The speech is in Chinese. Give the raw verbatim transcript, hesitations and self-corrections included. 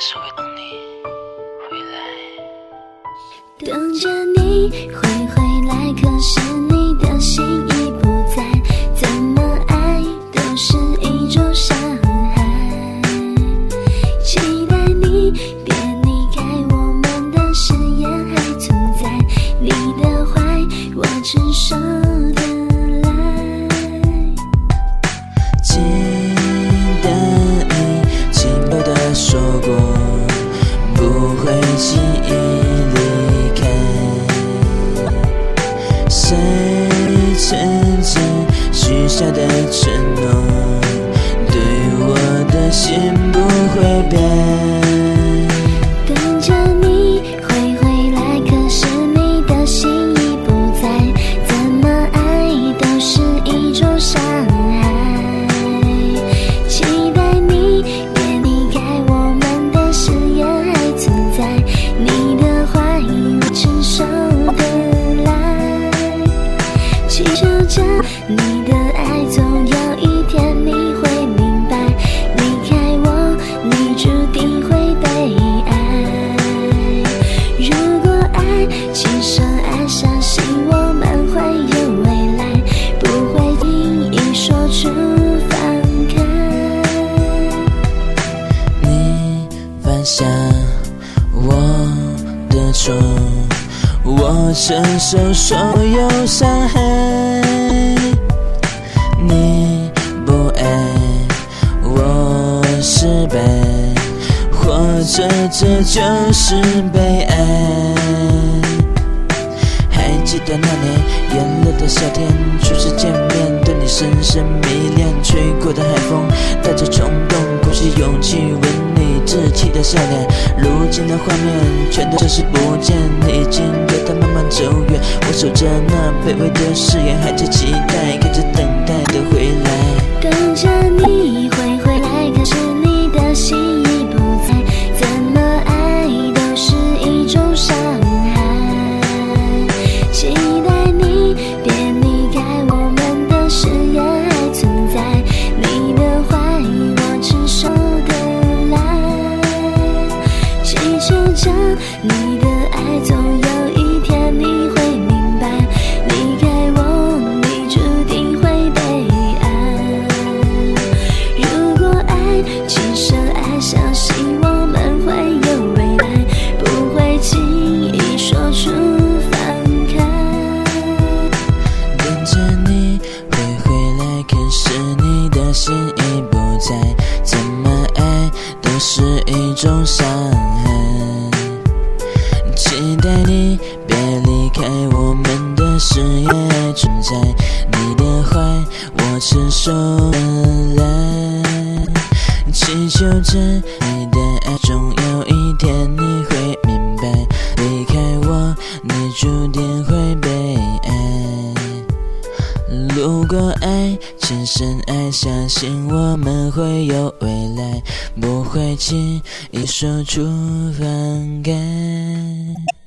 是会等你回来， 等着你会回来，可是你的心已不在，怎么爱都是一种伤害，期待你别离开，我们的誓言还存在，你的坏我承受得来， 记得你轻柔地说过不会轻易离开，谁曾经许下的承诺对我的心不会变， 等着你会回来，可是你的心已不在，怎么爱都是一种伤害，期待你别离开，我们的誓言还存在，你的坏我承受得来，祈求着你的爱，总有一天你会明白，离开我你注定会被爱，如果爱轻声爱，相信我们会有未来，不会轻易说出放开， 你犯下我的错，我承受所有伤害，你不爱我失败，或者这就是悲哀，还记得那年炎热的夏天，初次见面对你深深迷恋，吹过的海风带着冲动，鼓起勇气吻你稚气的笑脸，如今的画面全都消失不见，你已经和他慢慢走远，我守着那卑微的誓言，还在期待看着等待的回来， 等着你会回来，可是你的心已不在，怎么爱都是一种伤害，期待你别离开，我们的誓言还存在，你的坏我承受得来，祈求着你的爱，总有一天你会明白，离开我你注定会被爱，如果爱轻声爱，相信我们会有未来，不会轻易说出放开， 等着你会回来，可是你的心已不在，怎么爱都是一种伤害，期待你别离开，我们的誓言还存在，你的坏我承受得来，祈求着你的爱，总有一天你会明白，离开我你注定会被爱，如果爱轻声爱，相信我们会有未来，不会轻易说出放开。